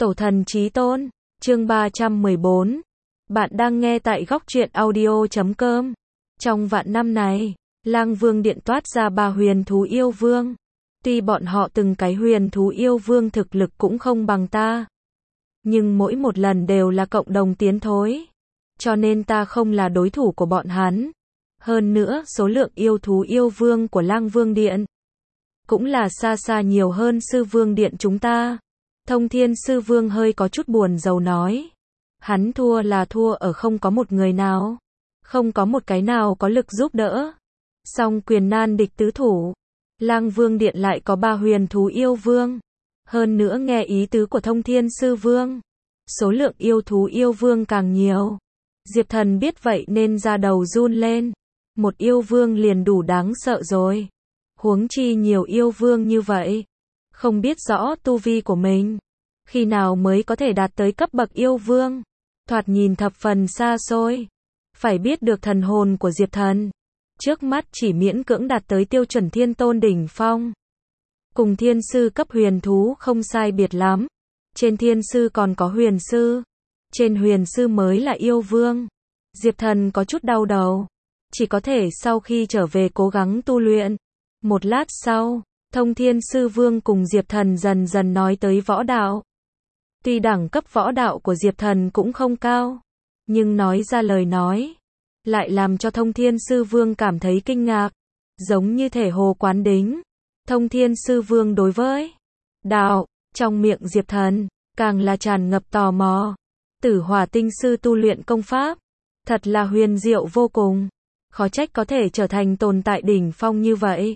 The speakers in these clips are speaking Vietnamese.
Tổ thần chí tôn, chương 314. Bạn đang nghe tại góc truyện audio.com. Trong vạn năm này, Lang Vương Điện toát ra 3 huyền thú yêu vương. Tuy bọn họ từng cái huyền thú yêu vương thực lực cũng không bằng ta, nhưng mỗi một lần đều là cộng đồng tiến thối, cho nên ta không là đối thủ của bọn hắn. Hơn nữa, số lượng yêu thú yêu vương của Lang Vương Điện cũng là xa xa nhiều hơn Sư Vương Điện chúng ta. Thông Thiên Sư Vương hơi có chút buồn rầu nói. Hắn thua là thua ở không có một người nào, không có một cái nào có lực giúp đỡ. Song quyền nan địch tứ thủ, Lang Vương Điện lại có 3 huyền thú yêu vương. Hơn nữa nghe ý tứ của Thông Thiên Sư Vương, số lượng yêu thú yêu vương càng nhiều. Diệp Thần biết vậy nên da đầu run lên. Một yêu vương liền đủ đáng sợ rồi, huống chi nhiều yêu vương như vậy. Không biết rõ tu vi của mình khi nào mới có thể đạt tới cấp bậc yêu vương, thoạt nhìn thập phần xa xôi. Phải biết được thần hồn của Diệp Thần trước mắt chỉ miễn cưỡng đạt tới tiêu chuẩn thiên tôn đỉnh phong, cùng thiên sư cấp huyền thú không sai biệt lắm. Trên thiên sư còn có huyền sư, trên huyền sư mới là yêu vương. Diệp Thần có chút đau đầu, chỉ có thể sau khi trở về cố gắng tu luyện. Một lát sau, Thông Thiên Sư Vương cùng Diệp Thần dần dần nói tới võ đạo. Tuy đẳng cấp võ đạo của Diệp Thần cũng không cao, nhưng nói ra lời nói lại làm cho Thông Thiên Sư Vương cảm thấy kinh ngạc, giống như thể hồ quán đính. Thông Thiên Sư Vương đối với đạo trong miệng Diệp Thần càng là tràn ngập tò mò. Tử Hỏa Tinh Sư tu luyện công pháp thật là huyền diệu vô cùng, khó trách có thể trở thành tồn tại đỉnh phong như vậy.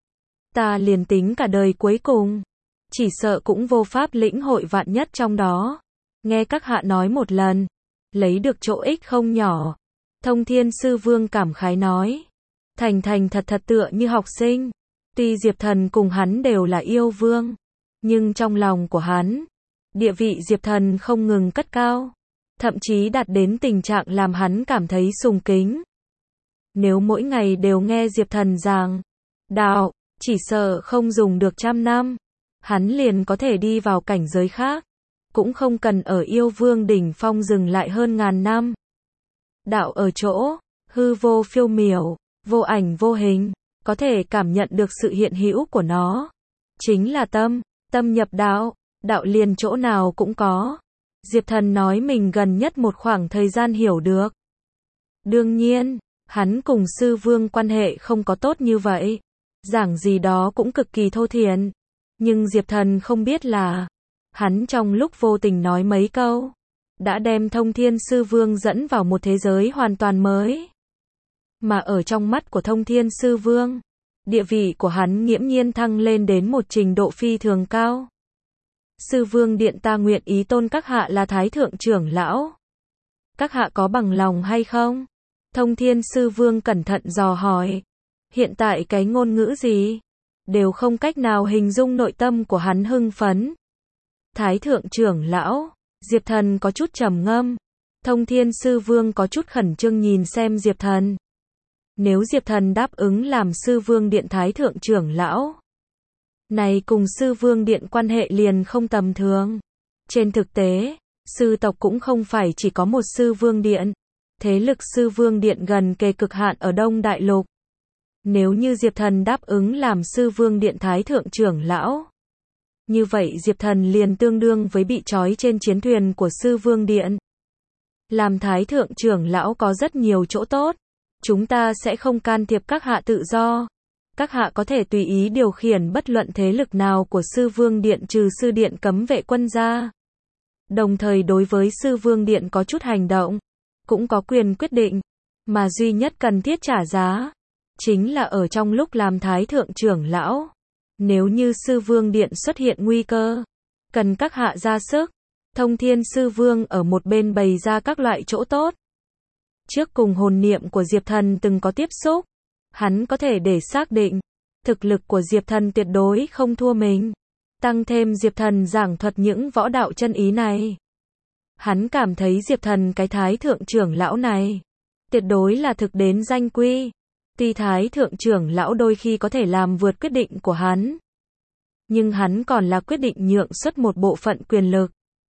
Ta liền tính cả đời cuối cùng, chỉ sợ cũng vô pháp lĩnh hội vạn nhất trong đó. Nghe các hạ nói một lần, lấy được chỗ ích không nhỏ. Thông Thiên Sư Vương cảm khái nói. Thành thành thật thật tựa như học sinh. Tuy Diệp Thần cùng hắn đều là yêu vương, nhưng trong lòng của hắn, địa vị Diệp Thần không ngừng cất cao, thậm chí đạt đến tình trạng làm hắn cảm thấy sùng kính. Nếu mỗi ngày đều nghe Diệp Thần giảng đạo, chỉ sợ không dùng được 100 năm, hắn liền có thể đi vào cảnh giới khác, cũng không cần ở yêu vương đỉnh phong dừng lại hơn ngàn năm. Đạo ở chỗ hư vô phiêu miểu, vô ảnh vô hình, có thể cảm nhận được sự hiện hữu của nó. Chính là tâm, tâm nhập đạo, đạo liền chỗ nào cũng có. Diệp Thần nói mình gần nhất một khoảng thời gian hiểu được. Đương nhiên, hắn cùng Sư Vương quan hệ không có tốt như vậy, giảng gì đó cũng cực kỳ thô thiển. Nhưng Diệp Thần không biết là, hắn trong lúc vô tình nói mấy câu, đã đem Thông Thiên Sư Vương dẫn vào một thế giới hoàn toàn mới. Mà ở trong mắt của Thông Thiên Sư Vương, địa vị của hắn nghiễm nhiên thăng lên đến một trình độ phi thường cao. Sư Vương Điện ta nguyện ý tôn các hạ là Thái Thượng trưởng lão. Các hạ có bằng lòng hay không? Thông Thiên Sư Vương cẩn thận dò hỏi. Hiện tại cái ngôn ngữ gì đều không cách nào hình dung nội tâm của hắn hưng phấn. Thái Thượng trưởng lão, Diệp Thần có chút trầm ngâm. Thông Thiên Sư Vương có chút khẩn trương nhìn xem Diệp Thần. Nếu Diệp Thần đáp ứng làm Sư Vương Điện Thái Thượng trưởng lão, này cùng Sư Vương Điện quan hệ liền không tầm thường. Trên thực tế, sư tộc cũng không phải chỉ có một Sư Vương Điện. Thế lực Sư Vương Điện gần kề cực hạn ở Đông Đại Lục. Nếu như Diệp Thần đáp ứng làm Sư Vương Điện Thái Thượng trưởng lão, như vậy Diệp Thần liền tương đương với bị trói trên chiến thuyền của Sư Vương Điện. Làm Thái Thượng trưởng lão có rất nhiều chỗ tốt. Chúng ta sẽ không can thiệp các hạ tự do. Các hạ có thể tùy ý điều khiển bất luận thế lực nào của Sư Vương Điện trừ Sư Điện cấm vệ quân ra. Đồng thời đối với Sư Vương Điện có chút hành động, cũng có quyền quyết định, mà duy nhất cần thiết trả giá chính là ở trong lúc làm Thái Thượng trưởng lão. Nếu như Sư Vương Điện xuất hiện nguy cơ, cần các hạ ra sức. Thông Thiên Sư Vương ở một bên bày ra các loại chỗ tốt. Trước cùng hồn niệm của Diệp Thần từng có tiếp xúc, hắn có thể để xác định, thực lực của Diệp Thần tuyệt đối không thua mình. Tăng thêm Diệp Thần giảng thuật những võ đạo chân ý này, hắn cảm thấy Diệp Thần cái Thái Thượng trưởng lão này tuyệt đối là thực đến danh quy. Tuy Thái Thượng trưởng lão đôi khi có thể làm vượt quyết định của hắn, nhưng hắn còn là quyết định nhượng xuất một bộ phận quyền lực.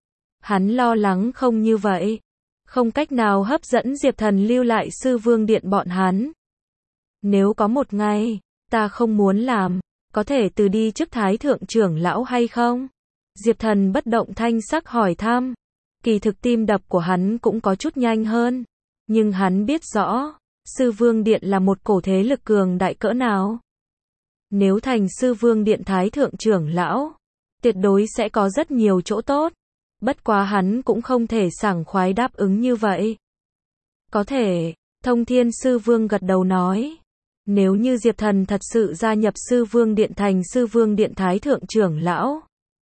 Hắn lo lắng không như vậy, không cách nào hấp dẫn Diệp Thần lưu lại Sư Vương Điện bọn hắn. Nếu có một ngày, ta không muốn làm, có thể từ đi chức Thái Thượng trưởng lão hay không? Diệp Thần bất động thanh sắc hỏi thăm. Kỳ thực tim đập của hắn cũng có chút nhanh hơn, nhưng hắn biết rõ, Sư Vương Điện là một cổ thế lực cường đại cỡ nào. Nếu thành Sư Vương Điện Thái Thượng trưởng lão, tuyệt đối sẽ có rất nhiều chỗ tốt. Bất quá hắn cũng không thể sảng khoái đáp ứng như vậy. Có thể, Thông Thiên Sư Vương gật đầu nói. Nếu như Diệp Thần thật sự gia nhập Sư Vương Điện thành Sư Vương Điện Thái Thượng trưởng lão,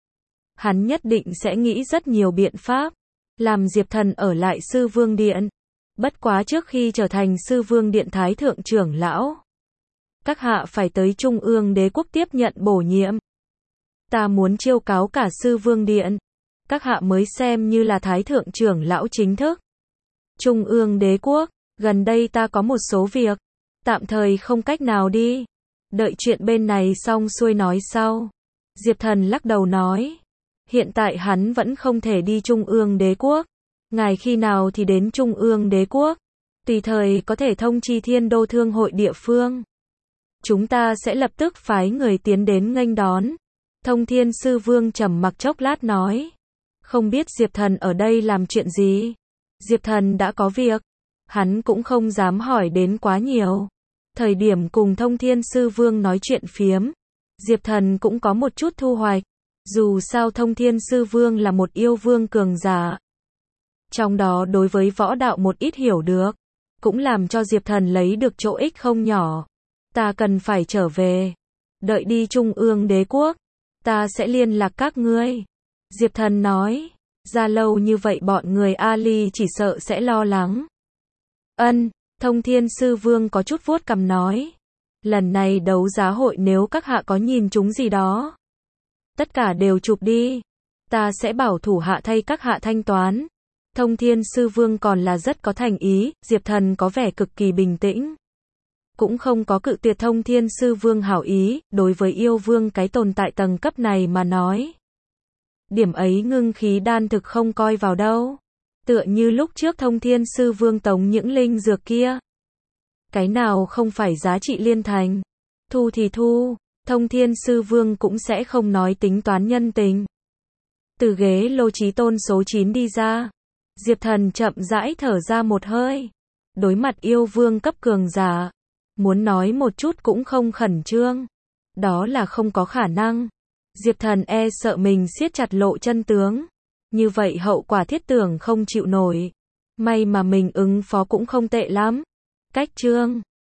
hắn nhất định sẽ nghĩ rất nhiều biện pháp, làm Diệp Thần ở lại Sư Vương Điện. Bất quá trước khi trở thành Sư Vương Điện Thái Thượng trưởng lão, các hạ phải tới Trung ương Đế quốc tiếp nhận bổ nhiệm. Ta muốn chiêu cáo cả Sư Vương Điện, các hạ mới xem như là Thái Thượng trưởng lão chính thức. Trung ương Đế quốc, gần đây ta có một số việc, tạm thời không cách nào đi. Đợi chuyện bên này xong xuôi nói sau. Diệp Thần lắc đầu nói. Hiện tại hắn vẫn không thể đi Trung ương Đế quốc. Ngài khi nào thì đến Trung ương Đế quốc? Tùy thời có thể thông chi Thiên Đô Thương hội địa phương. Chúng ta sẽ lập tức phái người tiến đến nghênh đón. Thông Thiên Sư Vương trầm mặc chốc lát nói. Không biết Diệp Thần ở đây làm chuyện gì? Diệp Thần đã có việc. Hắn cũng không dám hỏi đến quá nhiều. Thời điểm cùng Thông Thiên Sư Vương nói chuyện phiếm, Diệp Thần cũng có một chút thu hoạch. Dù sao Thông Thiên Sư Vương là một yêu vương cường giả. Trong đó đối với võ đạo một ít hiểu được, cũng làm cho Diệp Thần lấy được chỗ ích không nhỏ. Ta cần phải trở về. Đợi đi Trung ương Đế quốc, ta sẽ liên lạc các ngươi. Diệp Thần nói, ra lâu như vậy bọn người Ali chỉ sợ sẽ lo lắng. Thông Thiên Sư Vương có chút vuốt cằm nói. Lần này đấu giá hội nếu các hạ có nhìn chúng gì đó, tất cả đều chụp đi. Ta sẽ bảo thủ hạ thay các hạ thanh toán. Thông Thiên Sư Vương còn là rất có thành ý, Diệp Thần có vẻ cực kỳ bình tĩnh. Cũng không có cự tuyệt Thông Thiên Sư Vương hảo ý, đối với yêu vương cái tồn tại tầng cấp này mà nói. Điểm ấy ngưng khí đan thực không coi vào đâu. Tựa như lúc trước Thông Thiên Sư Vương tống những linh dược kia. Cái nào không phải giá trị liên thành. Thu thì thu, Thông Thiên Sư Vương cũng sẽ không nói tính toán nhân tình. Từ ghế lô trí tôn số 9 đi ra. Diệp Thần chậm rãi thở ra một hơi. Đối mặt yêu vương cấp cường giả, muốn nói một chút cũng không khẩn trương. Đó là không có khả năng. Diệp Thần e sợ mình siết chặt lộ chân tướng. Như vậy hậu quả thiết tưởng không chịu nổi. May mà mình ứng phó cũng không tệ lắm. Cách chương